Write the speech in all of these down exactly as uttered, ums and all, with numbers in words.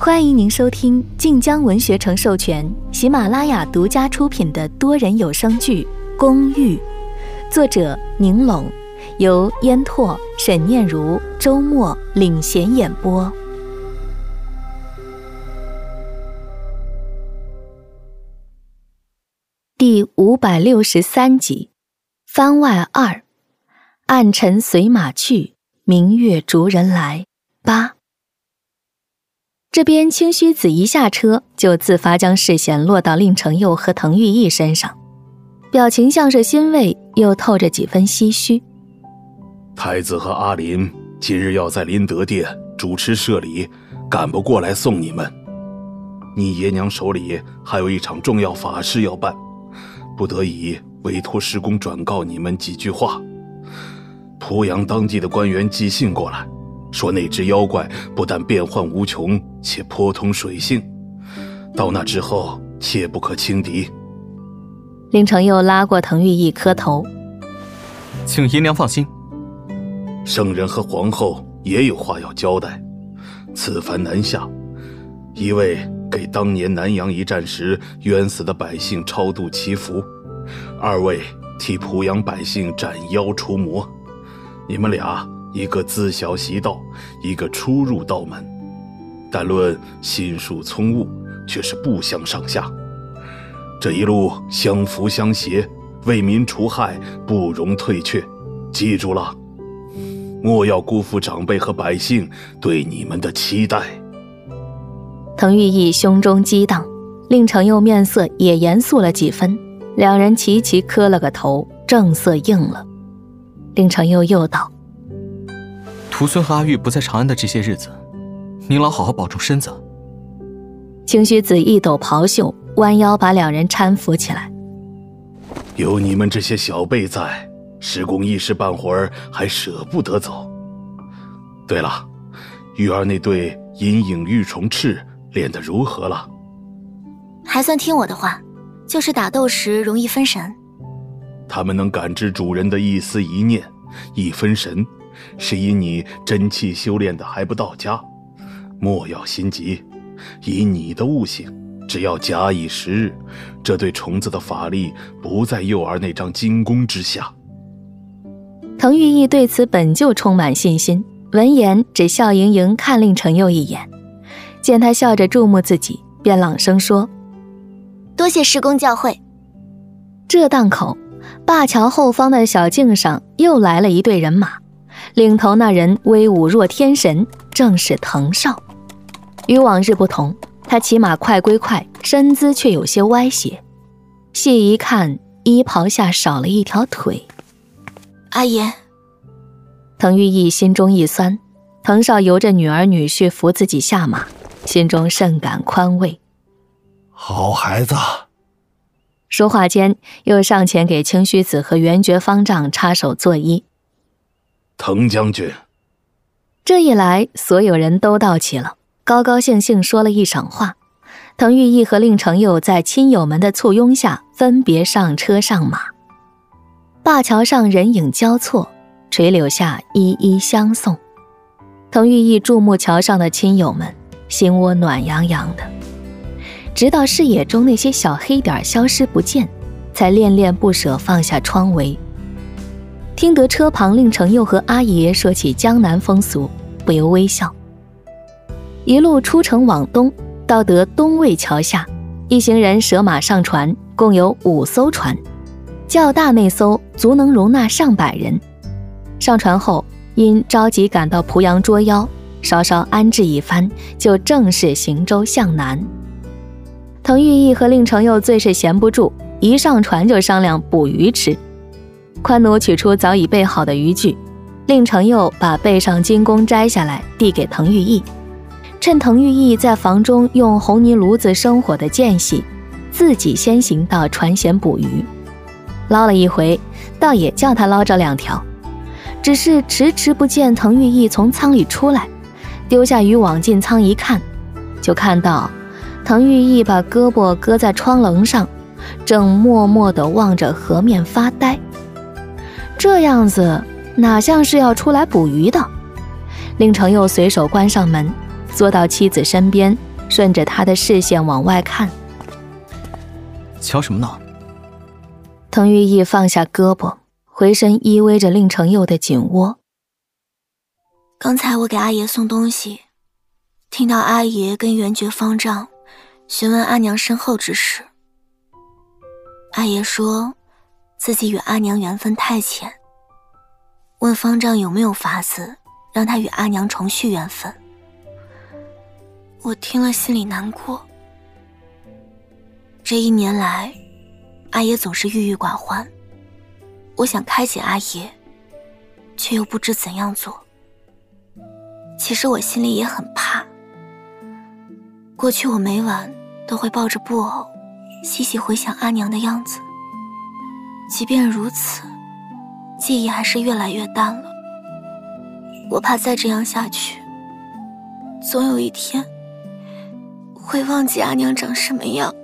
欢迎您收听晋江文学城授权、喜马拉雅独家出品的多人有声剧《公寓》，作者宁拢，由烟拓、沈念如、周末领衔演播。第五百六十三集，番外二，暗尘随马去，明月逐人来。八。这边清虚子一下车就自发将视线落到令程佑和滕玉义身上，表情像是欣慰，又透着几分唏嘘。 太子和阿林今日要在林德殿主持社礼，赶不过来送你们。你爷娘手里还有一场重要法事要办，不得已委托师公转告你们几句话。濮阳当地的官员寄信过来，说那只妖怪不但变幻无穷，且颇通水性，到那之后切不可轻敌。 令程佑拉过滕玉义磕头， 请姨娘放心， 圣人和皇后也有话要交代。此番南下，一位给当年南阳一战时冤死的百姓超度祈福，二位替濮阳百姓斩妖除魔。你们俩一个自小习道，一个初入道门，但论心术聪悟却是不相上下。这一路相扶相携，为民除害，不容退却。记住了，莫要辜负长辈和百姓对你们的期待。 滕玉义胸中激荡，令程佑面色也严肃了几分，两人齐齐磕了个头，正色应了。令程佑又道： 徒孙和阿玉不在长安的这些日子，您老好好保重身子。 清虚子一抖袍袖，弯腰把两人搀扶起来。 有你们这些小辈在，师公一时半会儿还舍不得走。对了，玉儿那对银影玉虫翅练得如何了？ 还算听我的话，就是打斗时容易分神。 他们能感知主人的一丝一念，一分神，是因你真气修炼的还不到家。莫要心急，以你的悟性，只要假以时日，这对虫子的法力不在幼儿那张金弓之下。 滕玉义对此本就充满信心，闻言只笑盈盈看令程佑一眼，见他笑着注目自己，便朗声说： 多谢师公教诲。 这档口，灞桥后方的小径上又来了一队人马，领头那人威武若天神，正是滕少。与往日不同，他骑马快归快，身姿却有些歪斜，细一看，衣袍下少了一条腿。 阿爷。 滕玉义心中一酸，滕少由着女儿女婿扶自己下马，心中甚感宽慰。 好孩子。 说话间，又上前给清虚子和元觉方丈插手作揖。 滕将军。 这一来，所有人都到齐了，高高兴兴说了一晌话。滕玉义和令程佑在亲友们的簇拥下，分别上车上马。灞桥上人影交错，垂柳下一一相送。滕玉义注目桥上的亲友们，心窝暖洋洋的。直到视野中那些小黑点消失不见，才恋恋不舍放下窗围。听得车旁令程佑和阿爷说起江南风俗，不由微笑。一路出城往东，到得东魏桥下，一行人舍马上船，共有五艘船，较大那艘足能容纳上百人。上船后，因着急赶到濮阳捉妖，稍稍安置一番，就正式行舟向南。滕玉义和令程佑最是闲不住，一上船就商量捕鱼吃。宽奴取出早已备好的渔具，令程佑把背上金弓摘下来递给滕玉义，趁滕玉义在房中用红泥炉子生火的间隙，自己先行到船舷捕鱼。捞了一回，倒也叫他捞着两条，只是迟迟不见滕玉义从舱里出来，丢下渔网进舱一看，就看到滕玉义把胳膊搁在窗棱上，正默默地望着河面发呆。这样子哪像是要出来捕鱼的。令程佑随手关上门，坐到妻子身边， 顺着他的视线往外看。 瞧什么呢？ 滕玉义放下胳膊，回身依偎着令程佑的颈窝。 刚才我给阿爷送东西，听到阿爷跟元觉方丈询问阿娘身后之事。阿爷说自己与阿娘缘分太浅，问方丈有没有法子让他与阿娘重续缘分。我听了心里难过。这一年来，阿爷总是郁郁寡欢，我想开解阿爷，却又不知怎样做。其实我心里也很怕。过去我每晚都会抱着布偶，细细回想阿娘的样子。即便如此，记忆还是越来越淡了。我怕再这样下去，总有一天会忘记阿娘长什么样。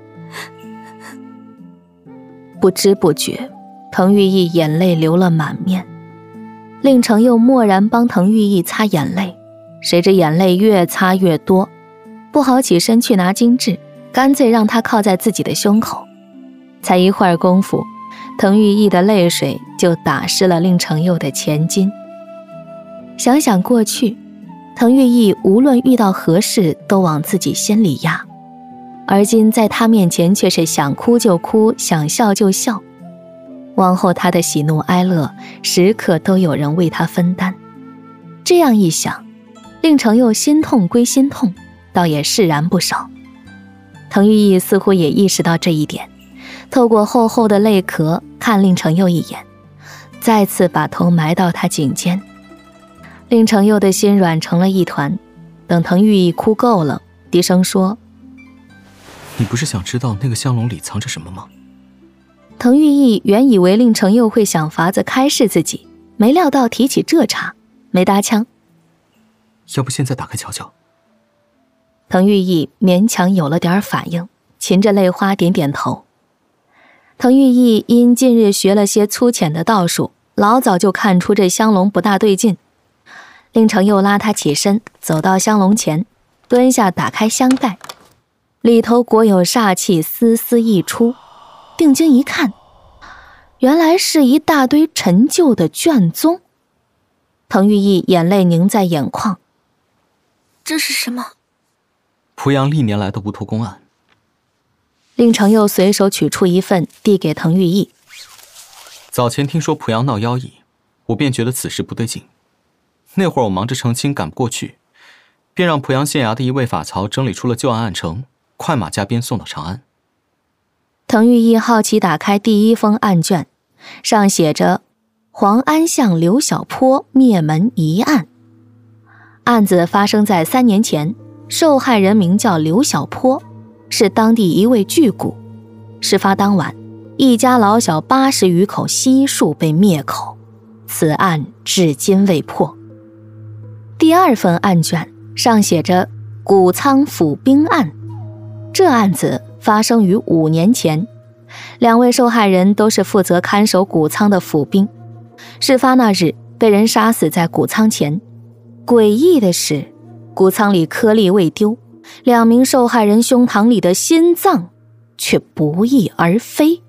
不知不觉，滕玉义眼泪流了满面。令程佑默然帮滕玉义擦眼泪，谁知眼泪越擦越多，不好起身去拿金质，干脆让他靠在自己的胸口。才一会儿功夫，滕玉义的泪水就打湿了令程佑的前襟。想想过去，滕玉义无论遇到何事都往自己心里压，而今在他面前却是想哭就哭，想笑就笑。往后他的喜怒哀乐时刻都有人为他分担。这样一想，令程佑心痛归心痛，倒也释然不少。滕玉义似乎也意识到这一点，透过厚厚的泪壳看令程佑一眼，再次把头埋到他颈间。令程佑的心软成了一团，等滕玉义哭够了，低声说： 你不是想知道那个香笼里藏着什么吗？ 滕玉义原以为令程佑会想法子开示自己，没料到提起这茬，没搭腔。 要不现在打开瞧瞧？ 滕玉义勉强有了点反应，噙着泪花点点头。滕玉义因近日学了些粗浅的道术，老早就看出这香笼不大对劲。令程佑拉他起身，走到香笼前，蹲下打开香盖，里头果有煞气丝丝溢出。定睛一看，原来是一大堆陈旧的卷宗。滕玉义眼泪凝在眼眶。 这是什么？ 濮阳历年来的无头公案。 令程佑随手取出一份，递给滕玉义。 早前听说濮阳闹妖异，我便觉得此事不对劲。那会儿我忙着澄清赶不过去，便让濮阳县衙的一位法曹整理出了旧案案呈，快马加鞭送到长安。 滕玉义好奇打开第一封案卷，上写着黄安巷刘小坡灭门一案。案子发生在三年前，受害人名叫刘小坡，是当地一位巨贾。事发当晚，一家老小八十余口悉数被灭口，此案至今未破。第二份案卷上写着谷仓府兵案，这案子发生于五年前，两位受害人都是负责看守谷仓的府兵，事发那日被人杀死在谷仓前。诡异的是，谷仓里颗粒未丢，两名受害人胸膛里的心脏却不翼而飞。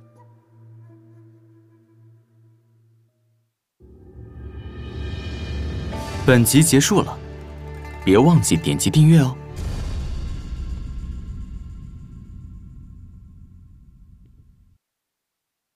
本集结束了，别忘记点击订阅哦。